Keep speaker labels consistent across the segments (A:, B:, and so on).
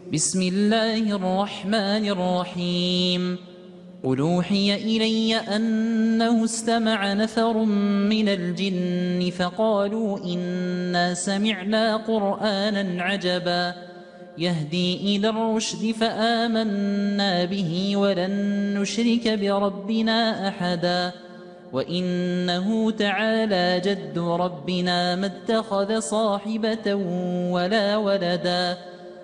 A: بسم الله الرحمن الرحيم. قل أوحي إلي أنه استمع نفر من الجن فقالوا إنا سمعنا قرآنا عجبا يهدي إلى الرشد فآمنا به ولن نشرك بربنا أحدا وإنه تعالى جد ربنا ما اتخذ صاحبة ولا ولدا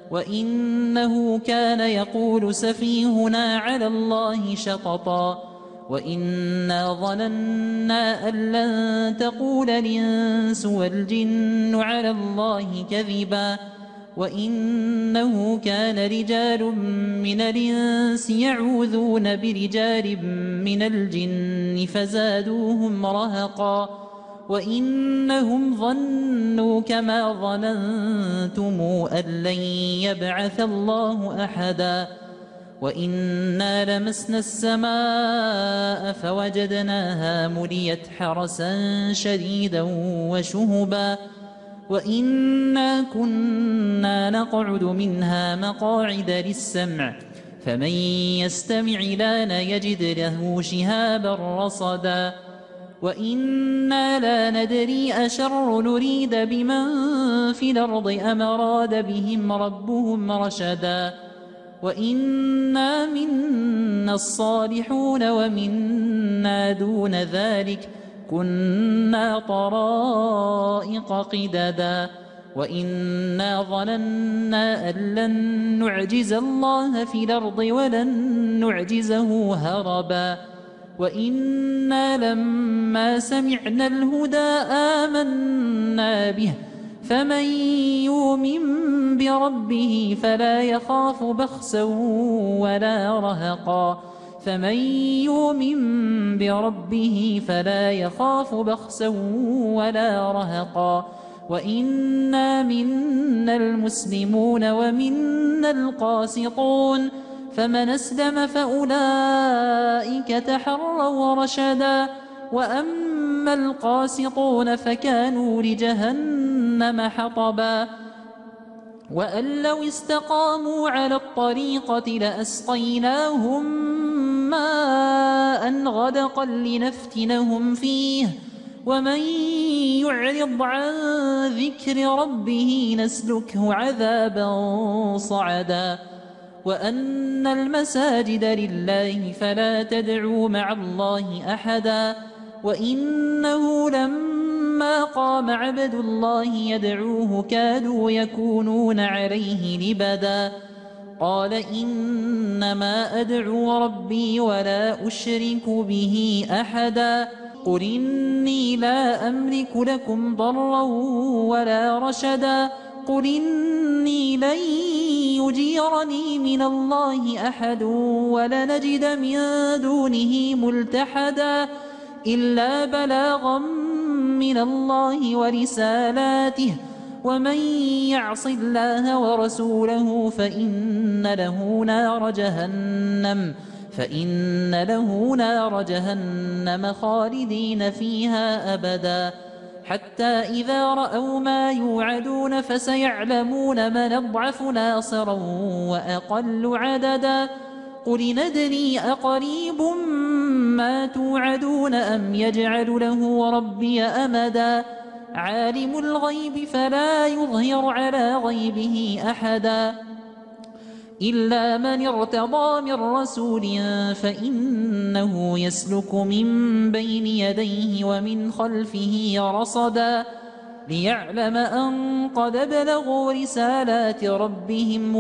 A: وإنه كان يقول سفيهنا على الله شططا وإنا ظننا أن لن تقول الإنس والجن على الله كذبا وإنه كان رجال من الإنس يعوذون برجال من الجن فزادوهم رهقا وإنهم ظنوا كما ظننتم أن لن يبعث الله أحدا وإنا لمسنا السماء فوجدناها مليت حرسا شديدا وشهبا وإنا كنا نقعد منها مقاعد للسمع فمن يستمع الآن يجد له شهابا رصدا وإنا لا ندري أشر نريد بمن في الأرض أم أراد بهم ربهم رشدا وإنا منا الصالحون ومنا دون ذلك كنا طرائق قددا وإنا ظننا أن لن نعجز الله في الأرض ولن نعجزه هربا وإنا لما سمعنا الهدى آمنا به فمن يؤمن بربه فلا يخاف بخسا ولا رهقا فمن يؤمن بربه فلا يخاف بخسا ولا رهقا وإنا منا المسلمون ومنا القاسطون فمن أسلم فأولئك تحروا رشدا وأما القاسطون فكانوا لجهنم حطبا وأن لو استقاموا على الطريقة لأسقيناهم ماء غدقا لنفتنهم فيه ومن يعرض عن ذكر ربه نسلكه عذابا صعدا وأن المساجد لله فلا تدعوا مع الله أحدا وإنه لما قام عبد الله يدعوه كادوا يكونون عليه لبدا قال إنما أدعو ربي ولا أشرك به أحدا قل إني لا أملك لكم ضرا ولا رشدا قل إني لن يجيرني من الله أحد ولنجد من دونه ملتحدا إلا بلاغا من الله ورسالاته ومن يعص الله ورسوله فإن له نار جهنم خالدين فيها أبدا حتى إذا رأوا ما يوعدون فسيعلمون من أضعف ناصرا وأقل عددا قل ندري أقريب ما توعدون أم يجعل له ربي أمدا عالم الغيب فلا يظهر على غيبه أحدا إلا من ارتضى من رسول فإنه يسلك من بين يديه ومن خلفه رصدا ليعلم أن قد بلغوا رسالات ربهم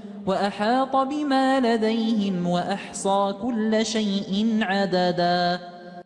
A: وأحاط بما لديهم وأحصى كل شيء عددا